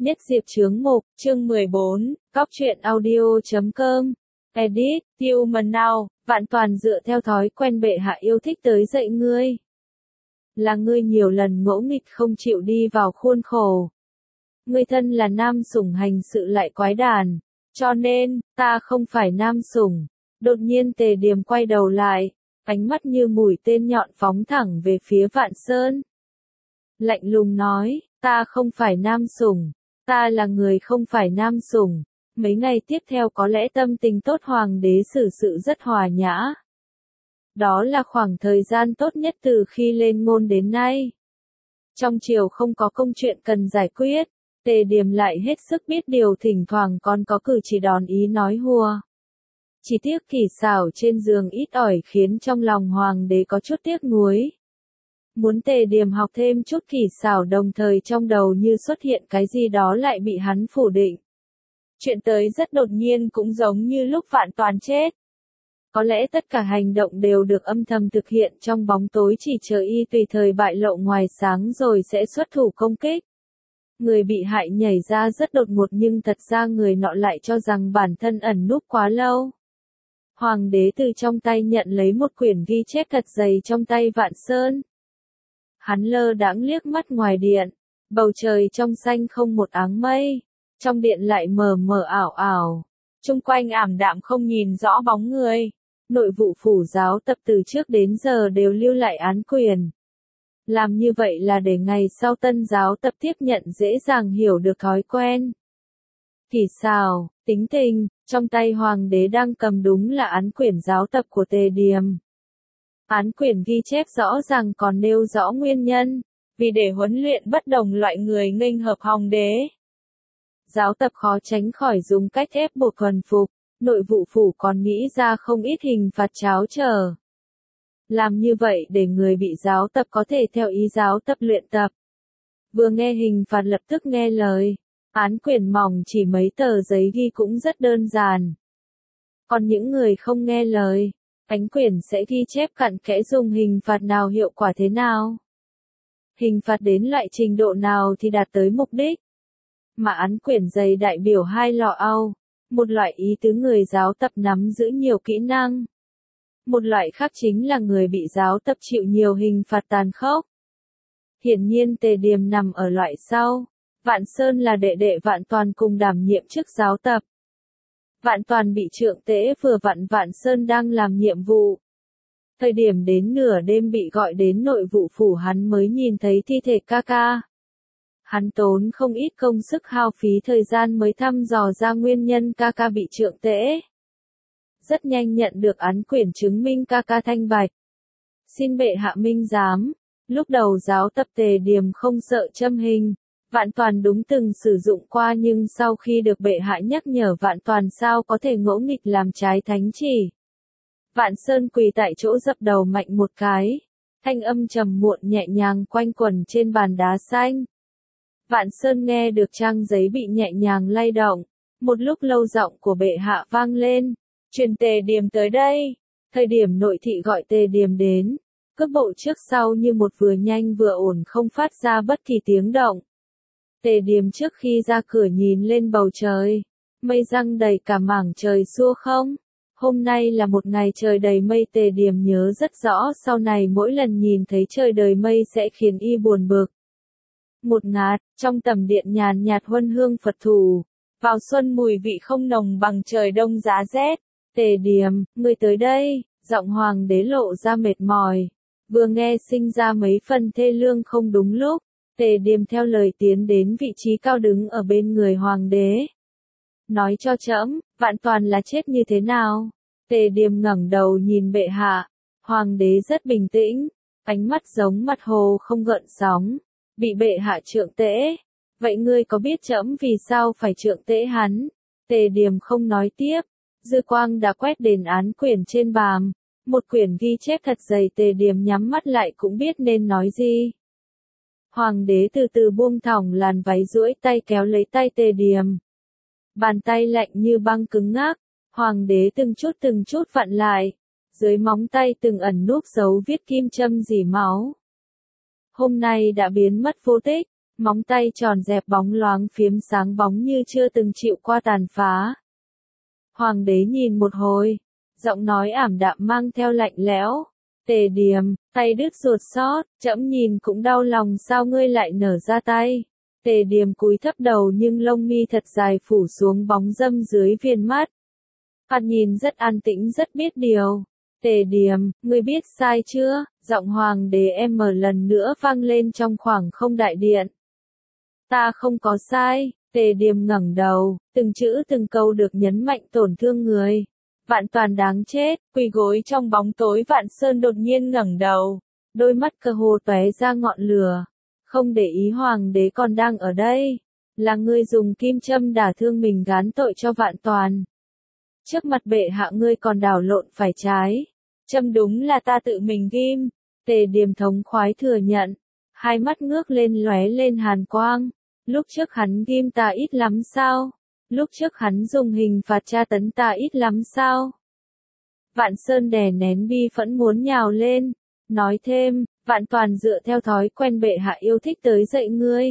Nhất Diệp Chướng Mục, chương 14, Cóc truyện audio.com. Edit, Tiêu Mần Nào, vạn toàn dựa theo thói quen bệ hạ yêu thích tới dạy ngươi. Là ngươi nhiều lần ngỗ nghịch không chịu đi vào khuôn khổ. Ngươi thân là nam sủng hành sự lại quái đản, cho nên, ta không phải nam sủng. Đột nhiên Tề Điềm quay đầu lại, ánh mắt như mũi tên nhọn phóng thẳng về phía Vạn Sơn. Lạnh lùng nói, ta không phải nam sủng, ta là người không phải nam sủng. Mấy ngày tiếp theo có lẽ tâm tình tốt hoàng đế xử sự rất hòa nhã. Đó là khoảng thời gian tốt nhất từ khi lên ngôi đến nay. Trong triều không có công chuyện cần giải quyết, Tề Điềm lại hết sức biết điều, thỉnh thoảng còn có cử chỉ đòn ý nói hùa. Chỉ tiếc kỹ xảo trên giường ít ỏi khiến trong lòng hoàng đế có chút tiếc nuối. Muốn Tề Điềm học thêm chút kỹ xảo, đồng thời trong đầu như xuất hiện cái gì đó lại bị hắn phủ định. Chuyện tới rất đột nhiên, cũng giống như lúc Vạn Toàn chết. Có lẽ tất cả hành động đều được âm thầm thực hiện trong bóng tối, chỉ chờ y tùy thời bại lộ ngoài sáng rồi sẽ xuất thủ công kích. Người bị hại nhảy ra rất đột ngột, nhưng thật ra người nọ lại cho rằng bản thân ẩn núp quá lâu. Hoàng đế từ trong tay nhận lấy một quyển ghi chép thật dày trong tay Vạn Sơn. Hắn lơ đãng liếc mắt ngoài điện, bầu trời trong xanh không một áng mây, trong điện lại mờ mờ ảo ảo, chung quanh ảm đạm không nhìn rõ bóng người. Nội vụ phủ giáo tập từ trước đến giờ đều lưu lại án quyền. Làm như vậy là để ngày sau tân giáo tập tiếp nhận dễ dàng hiểu được thói quen. Kỹ xảo, tính tình, trong tay hoàng đế đang cầm đúng là án quyển giáo tập của Tề Điềm. Án quyển ghi chép rõ ràng còn nêu rõ nguyên nhân, vì để huấn luyện bất đồng loại người nghênh hợp hoàng đế. Giáo tập khó tránh khỏi dùng cách ép buộc thuần phục, nội vụ phủ còn nghĩ ra không ít hình phạt tráo trở. Làm như vậy để người bị giáo tập có thể theo ý giáo tập luyện tập. Vừa nghe hình phạt lập tức nghe lời. Án quyển mỏng chỉ mấy tờ giấy ghi cũng rất đơn giản. Còn những người không nghe lời, ánh quyển sẽ ghi chép cặn kẽ dùng hình phạt nào hiệu quả thế nào. Hình phạt đến loại trình độ nào thì đạt tới mục đích. Mà án quyển dày đại biểu hai loại ao. Một loại ý tứ người giáo tập nắm giữ nhiều kỹ năng. Một loại khác chính là người bị giáo tập chịu nhiều hình phạt tàn khốc. Hiển nhiên Tề Điềm nằm ở loại sau. Vạn Sơn là đệ đệ Vạn Toàn cùng đảm nhiệm chức giáo tập. Vạn Toàn bị trượng tễ, vừa vặn Vạn Sơn đang làm nhiệm vụ. Thời điểm đến nửa đêm bị gọi đến nội vụ phủ, hắn mới nhìn thấy thi thể ca ca. Hắn tốn không ít công sức hao phí thời gian mới thăm dò ra nguyên nhân ca ca bị trượng tễ. Rất nhanh nhận được án quyển chứng minh ca ca thanh bạch. Xin bệ hạ minh giám. Lúc đầu giáo tập Tề Điềm không sợ châm hình. Vạn Toàn đúng từng sử dụng qua, nhưng sau khi được bệ hạ nhắc nhở, Vạn Toàn sao có thể ngỗ nghịch làm trái thánh chỉ. Vạn Sơn quỳ tại chỗ dập đầu mạnh một cái. Thanh âm trầm muộn nhẹ nhàng quanh quẩn trên bàn đá xanh. Vạn Sơn nghe được trang giấy bị nhẹ nhàng lay động. Một lúc lâu giọng của bệ hạ vang lên. Truyền Tề Điềm tới đây. Thời điểm nội thị gọi Tề Điềm đến. Cước bộ trước sau như một, vừa nhanh vừa ổn, không phát ra bất kỳ tiếng động. Tề Điềm trước khi ra cửa nhìn lên bầu trời. Mây giăng đầy cả mảng trời xua không. Hôm nay là một ngày trời đầy mây. Tề Điềm nhớ rất rõ, sau này mỗi lần nhìn thấy trời đầy mây sẽ khiến y buồn bực. Một ngạt, trong tầm điện nhàn nhạt huân hương Phật thủ. Vào xuân mùi vị không nồng bằng trời đông giá rét. Tề Điềm, ngươi tới đây. Giọng hoàng đế lộ ra mệt mỏi. Vừa nghe sinh ra mấy phần thê lương không đúng lúc. Tề Điềm theo lời tiến đến vị trí cao đứng ở bên người hoàng đế. Nói cho trẫm, Vạn Toàn là chết như thế nào? Tề Điềm ngẩng đầu nhìn bệ hạ. Hoàng đế rất bình tĩnh, ánh mắt giống mặt hồ không gợn sóng. Bị bệ hạ trượng tễ. Vậy ngươi có biết trẫm vì sao phải trượng tễ hắn? Tề Điềm không nói tiếp. Dư quang đã quét đến án quyển trên bàn. Một quyển ghi chép thật dày. Tề Điềm nhắm mắt lại cũng biết nên nói gì. Hoàng đế từ từ buông thõng làn váy, duỗi tay kéo lấy tay Tề Điềm. Bàn tay lạnh như băng cứng ngắc. Hoàng đế từng chút vặn lại. Dưới móng tay từng ẩn núp dấu viết kim châm rỉ máu. Hôm nay đã biến mất vô tích. Móng tay tròn dẹp bóng loáng phiếm sáng bóng như chưa từng chịu qua tàn phá. Hoàng đế nhìn một hồi, giọng nói ảm đạm mang theo lạnh lẽo. Tề Điềm, tay đứt ruột xót, trẫm nhìn cũng đau lòng sao ngươi lại nở ra tay. Tề Điềm cúi thấp đầu nhưng lông mi thật dài phủ xuống bóng râm dưới viền mắt. Hắn nhìn rất an tĩnh rất biết điều. Tề Điềm, ngươi biết sai chưa? Giọng hoàng đế em mở lần nữa vang lên trong khoảng không đại điện. Ta không có sai. Tề Điềm ngẩng đầu, từng chữ từng câu được nhấn mạnh tổn thương người. Vạn Toàn đáng chết, quỳ gối trong bóng tối Vạn Sơn đột nhiên ngẩng đầu, đôi mắt cơ hồ tóe ra ngọn lửa. Không để ý hoàng đế còn đang ở đây, là ngươi dùng kim châm đả thương mình gán tội cho Vạn Toàn. Trước mặt bệ hạ ngươi còn đảo lộn phải trái, châm đúng là ta tự mình ghim. Tề Điềm thống khoái thừa nhận, hai mắt ngước lên lóe lên hàn quang. Lúc trước hắn ghim ta ít lắm sao? Lúc trước hắn dùng hình phạt tra tấn ta ít lắm sao? Vạn Sơn đè nén bi phẫn muốn nhào lên, nói thêm, Vạn Toàn dựa theo thói quen bệ hạ yêu thích tới dạy ngươi.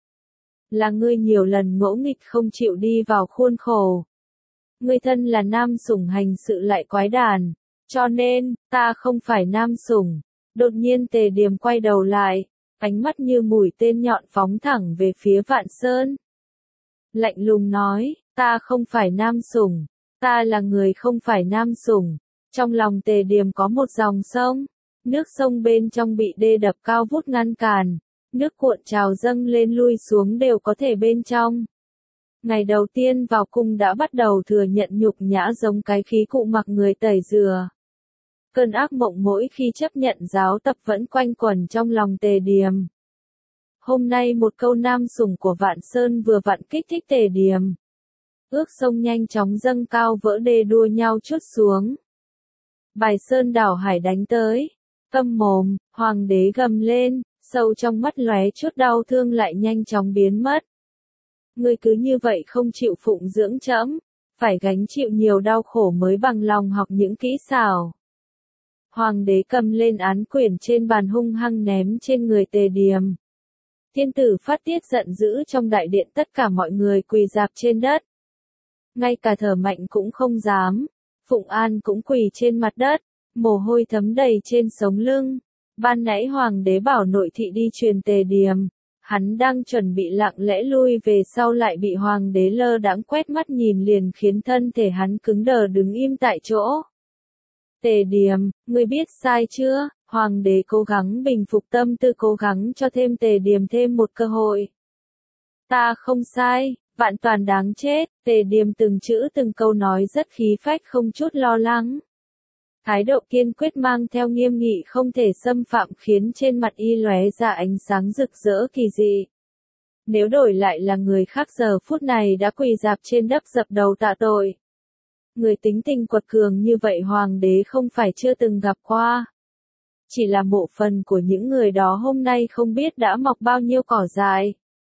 Là ngươi nhiều lần ngỗ nghịch không chịu đi vào khuôn khổ. Ngươi thân là nam sủng hành sự lại quái đản, cho nên, ta không phải nam sủng. Đột nhiên Tề Điềm quay đầu lại, ánh mắt như mũi tên nhọn phóng thẳng về phía Vạn Sơn. Lạnh lùng nói, ta không phải nam sủng, ta là người không phải nam sủng. Trong lòng Tề Điềm có một dòng sông, nước sông bên trong bị đê đập cao vút ngăn cản, nước cuộn trào dâng lên lui xuống đều có thể bên trong. Ngày đầu tiên vào cung đã bắt đầu thừa nhận nhục nhã giống cái khí cụ mặc người tẩy rửa. Cơn ác mộng mỗi khi chấp nhận giáo tập vẫn quanh quẩn trong lòng Tề Điềm. Hôm nay một câu nam sủng của Vạn Sơn vừa vặn kích thích Tề Điềm. Ước sông nhanh chóng dâng cao vỡ đê đua nhau trút xuống. Bài Sơn đảo hải đánh tới. Câm mồm, hoàng đế gầm lên, sâu trong mắt lóe chút đau thương lại nhanh chóng biến mất. Ngươi cứ như vậy không chịu phụng dưỡng trẫm, phải gánh chịu nhiều đau khổ mới bằng lòng học những kỹ xảo. Hoàng đế cầm lên án quyển trên bàn hung hăng ném trên người Tề Điềm. Thiên tử phát tiết giận dữ trong đại điện tất cả mọi người quỳ rạp trên đất. Ngay cả thở mạnh cũng không dám. Phụng An cũng quỳ trên mặt đất, mồ hôi thấm đầy trên sống lưng. Ban nãy hoàng đế bảo nội thị đi truyền Tề Điềm. Hắn đang chuẩn bị lặng lẽ lui về sau lại bị hoàng đế lơ đãng quét mắt nhìn liền khiến thân thể hắn cứng đờ đứng im tại chỗ. Tề Điềm, ngươi biết sai chưa? Hoàng đế cố gắng bình phục tâm tư cố gắng cho thêm Tề Điềm thêm một cơ hội. Ta không sai, Vạn Toàn đáng chết, Tề Điềm từng chữ từng câu nói rất khí phách không chút lo lắng. Thái độ kiên quyết mang theo nghiêm nghị không thể xâm phạm khiến trên mặt y lóe ra ánh sáng rực rỡ kỳ dị. Nếu đổi lại là người khác giờ phút này đã quỳ rạp trên đất dập đầu tạ tội. Người tính tình quật cường như vậy hoàng đế không phải chưa từng gặp qua. Chỉ là mộ phần của những người đó hôm nay không biết đã mọc bao nhiêu cỏ dại.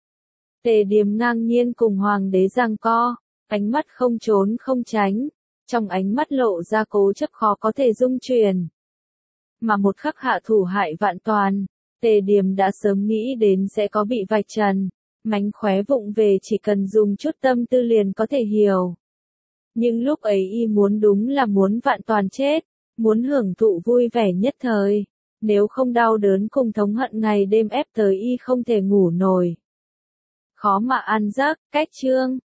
Tề Điềm ngang nhiên cùng hoàng đế giằng co, ánh mắt không trốn không tránh, trong ánh mắt lộ ra cố chấp khó có thể dung chuyển. Mà một khắc hạ thủ hại Vạn Toàn, Tề Điềm đã sớm nghĩ đến sẽ có bị vạch trần, mánh khóe vụng về chỉ cần dùng chút tâm tư liền có thể hiểu. Nhưng lúc ấy y muốn đúng là muốn Vạn Toàn chết, muốn hưởng thụ vui vẻ nhất thời, nếu không đau đớn cùng thống hận ngày đêm ép tới y không thể ngủ nổi. Khó mà ăn giấc, cách chương.